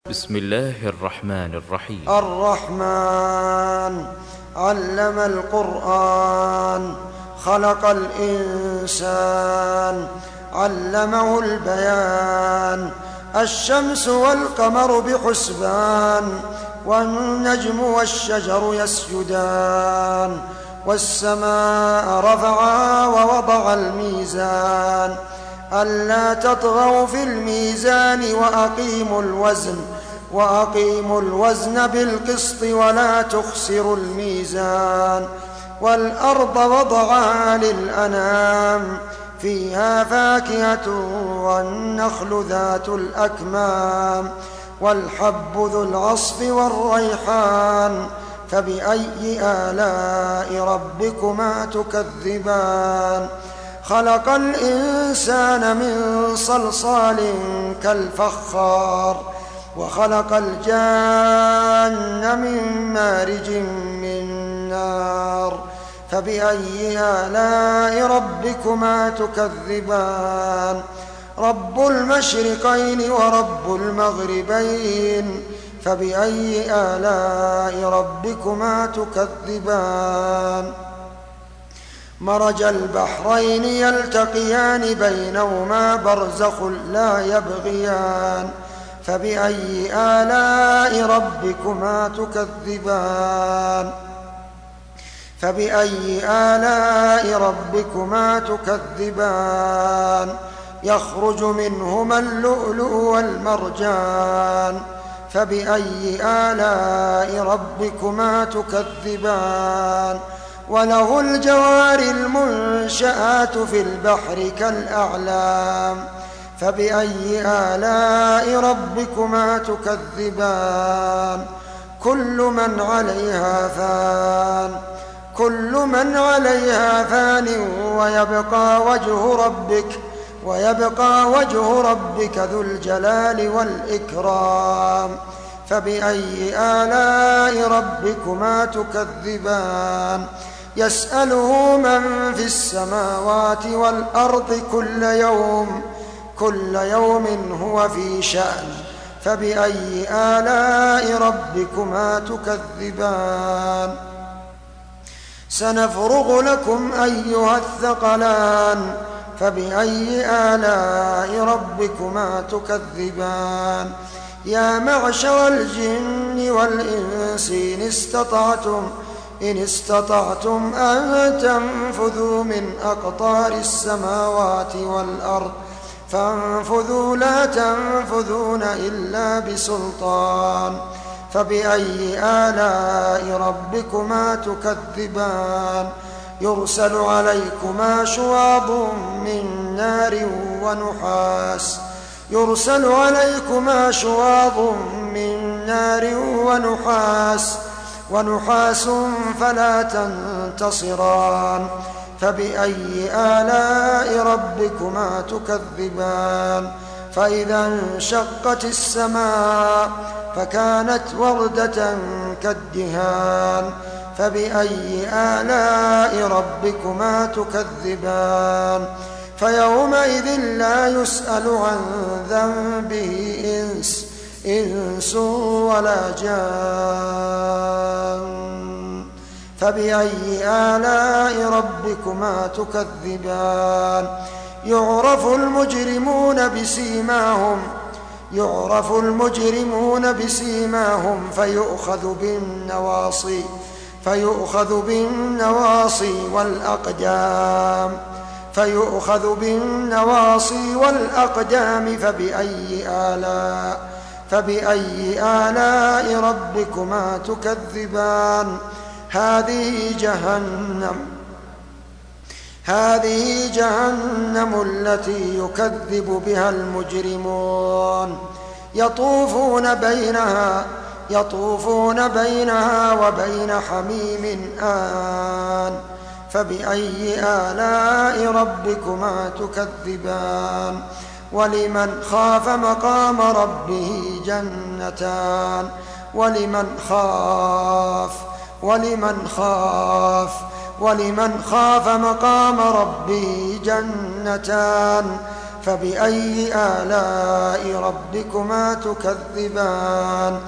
بسم الله الرحمن الرحيم. الرحمن علم القرآن، خلق الإنسان، علمه البيان. الشمس والقمر بحسبان، والنجم والشجر يسجدان. والسماء رفعها ووضع الميزان، ألا تطغوا في الميزان وأقيموا الوزن بالقسط ولا تخسروا الميزان. والأرض وضعها للأنام، فيها فاكهة والنخل ذات الأكمام، والحب ذو العصف والريحان. فبأي آلاء ربكما تكذبان؟ خلق الإنسان من صلصال كالفخار، وخلق الجان من مارج من نار. فبأي آلاء ربكما تكذبان؟ رب المشرقين ورب المغربين، فبأي آلاء ربكما تكذبان؟ مرج البحرين يلتقيان، بينهما برزخ لا يبغيان. فبأي آلاء ربكما تكذبان؟ فبأي آلاء ربكما تكذبان؟ يخرج منهما اللؤلؤ والمرجان. فبأي آلاء ربكما تكذبان؟ وله الجوار المنشآت في البحر كالأعلام. فبأي آلاء ربكما تكذبان؟ كل من عليها فان ويبقى وجه ربك ذو الجلال والإكرام. فبأي آلاء ربكما تكذبان؟ يسأله من في السماوات والأرض كل يوم هو في شأن. فبأي آلاء ربكما تكذبان؟ سنفرغ لكم أيها الثقلان. فبأي آلاء ربكما تكذبان؟ يا معشر الجن والإنس إن استطعتم أن تنفذوا من أقطار السماوات والأرض فانفذوا، لا تنفذون إلا بسلطان. فبأي آلاء ربكما تكذبان؟ يرسل عليكما شواظ من نار ونحاس فلا تنتصران. فبأي آلاء ربكما تكذبان؟ فإذا انشقت السماء فكانت وردة كالدهان. فبأي آلاء ربكما تكذبان؟ فيومئذ لا يسأل عن ذنبه إنس ولا جان. فبأي آلاء ربكما تكذبان؟ يعرف المجرمون بسيماهم فيؤخذ بالنواصي والأقدام. فبأي آلاء ربكما تكذبان؟ هذه جهنم التي يكذب بها المجرمون، يطوفون بينها وبين حميم آن. فبأي آلاء ربكما تكذبان؟ ولمن خاف مقام ربه جنتان. ولمن خاف مقام ربه جنتان. فبأي آلاء ربكما تكذبان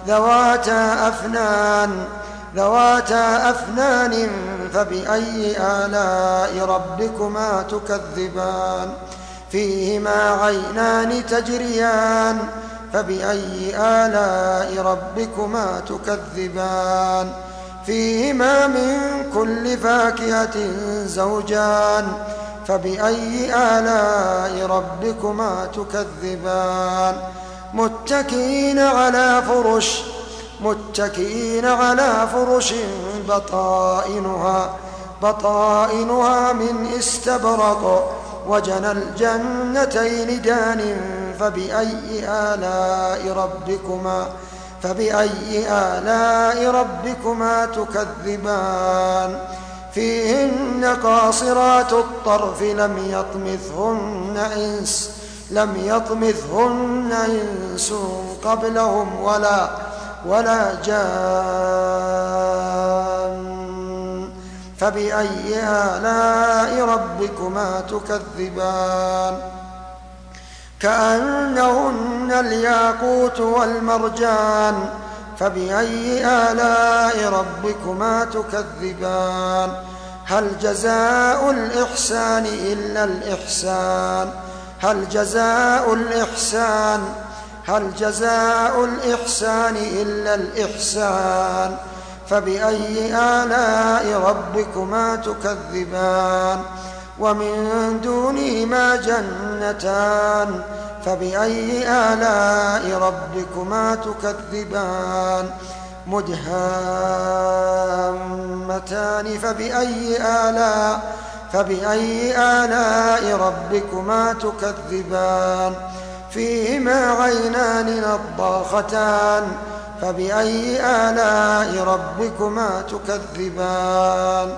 ذواتا أفنان فبأي آلاء ربكما تكذبان فيهما عينان تجريان فبأي آلاء ربكما تكذبان فيهما من كل فاكهة زوجان فبأي آلاء ربكما تكذبان متكئين على فرش بطائنها من استبرق وجنى الجنتين دان فبأي آلاء ربكما تكذبان فيهن قاصرات الطرف لم يطمثهن إنس قبلهم ولا جان فبأي آلاء ربكما تكذبان كأنهن الياقوت والمرجان فبأي آلاء ربكما تكذبان هل جزاء الإحسان إلا الإحسان هل جزاء الإحسان إلا الإحسان فبأي آلاء ربكما تكذبان ومن دونهما جنتان فبأي آلاء ربكما تكذبان مدهامتان فبأي آلاء ربكما تكذبان فيهما عينان نضاختان فبأي آلاء ربكما تكذبان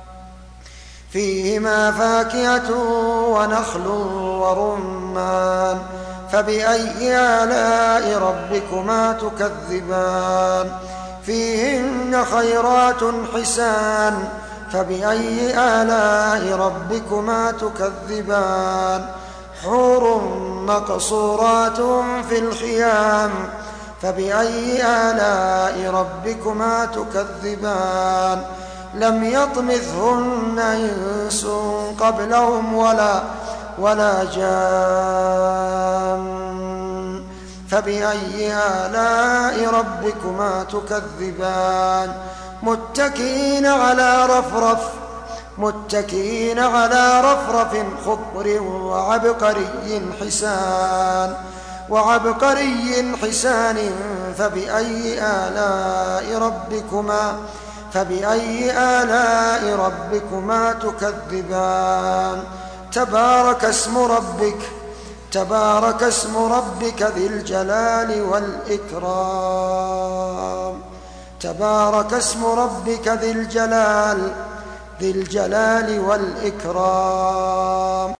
فيهما فاكهة ونخل ورمان فبأي آلاء ربكما تكذبان فيهن خيرات حسان فبأي آلاء ربكما تكذبان حور مقصورات في الخيام فبأي آلاء ربكما تكذبان لم يطمثهن إنس قبلهم ولا جان فبأي آلاء ربكما تكذبان متكئين على رفرف خضر وعبقري حسان فبأي آلاء ربكما تكذبان تبارك اسم ربك ذي الجلال والإكرام تبارك اسم ربك ذي الجلال والإكرام